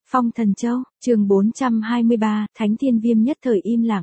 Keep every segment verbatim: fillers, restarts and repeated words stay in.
Phong Thần Châu, chương bốn trăm hai mươi ba, Thánh Thiên Viêm nhất thời im lặng.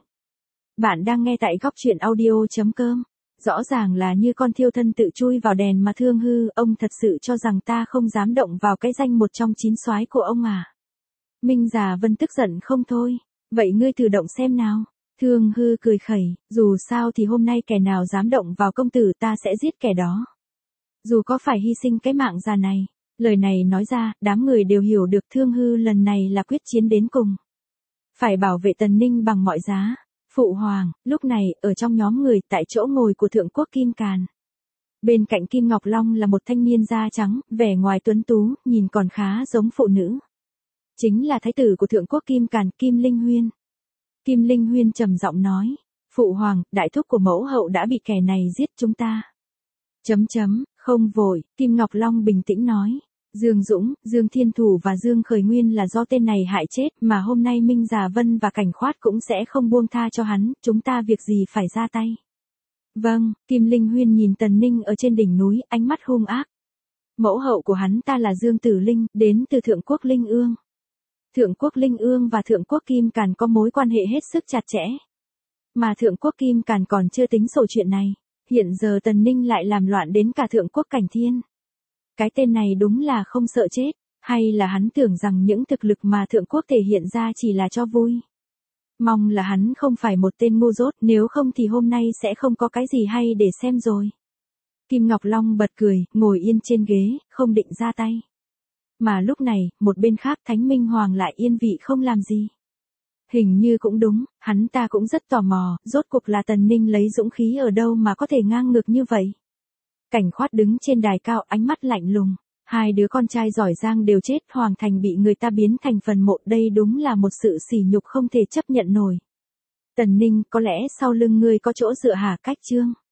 Bạn đang nghe tại góc truyện audio chấm com. Rõ ràng là như con thiêu thân tự chui vào đèn mà Thương Hư, ông thật sự cho rằng ta không dám động vào cái danh một trong chín soái của ông à? Minh Già Vân tức giận không thôi. Vậy ngươi thử động xem nào. Thương Hư cười khẩy, dù sao thì hôm nay kẻ nào dám động vào công tử ta sẽ giết kẻ đó. Dù có phải hy sinh cái mạng già này. Lời này nói ra, đám người đều hiểu được Thương Hư lần này là quyết chiến đến cùng. Phải bảo vệ Tần Ninh bằng mọi giá. Phụ hoàng, lúc này, ở trong nhóm người tại chỗ ngồi của Thượng Quốc Kim Càn. Bên cạnh Kim Ngọc Long là một thanh niên da trắng, vẻ ngoài tuấn tú, nhìn còn khá giống phụ nữ. Chính là thái tử của Thượng Quốc Kim Càn, Kim Linh Huyên. Kim Linh Huyên trầm giọng nói, Phụ hoàng, đại thúc của mẫu hậu đã bị kẻ này giết chúng ta. Chấm chấm, không vội, Kim Ngọc Long bình tĩnh nói. Dương Dũng, Dương Thiên Thủ và Dương Khởi Nguyên là do tên này hại chết mà hôm nay Minh Già Vân và Cảnh Khoát cũng sẽ không buông tha cho hắn, chúng ta việc gì phải ra tay. Vâng, Kim Linh Huyên nhìn Tần Ninh ở trên đỉnh núi, ánh mắt hung ác. Mẫu hậu của hắn ta là Dương Tử Linh, đến từ Thượng Quốc Linh Ương. Thượng Quốc Linh Ương và Thượng Quốc Kim Càn có mối quan hệ hết sức chặt chẽ. Mà Thượng Quốc Kim Càn còn chưa tính sổ chuyện này, hiện giờ Tần Ninh lại làm loạn đến cả Thượng Quốc Cảnh Thiên. Cái tên này đúng là không sợ chết, hay là hắn tưởng rằng những thực lực mà Thượng Quốc thể hiện ra chỉ là cho vui. Mong là hắn không phải một tên ngu dốt, nếu không thì hôm nay sẽ không có cái gì hay để xem rồi. Kim Ngọc Long bật cười, ngồi yên trên ghế, không định ra tay. Mà lúc này, một bên khác Thánh Minh Hoàng lại yên vị không làm gì. Hình như cũng đúng, hắn ta cũng rất tò mò, rốt cuộc là Tần Ninh lấy dũng khí ở đâu mà có thể ngang ngược như vậy. Cảnh Khoát đứng trên đài cao, ánh mắt lạnh lùng. Hai đứa con trai giỏi giang đều chết, Hoàng Thành bị người ta biến thành phần mộ, đây đúng là một sự sỉ nhục không thể chấp nhận nổi. Tần Ninh, có lẽ sau lưng ngươi có chỗ dựa hả? Cách Trương.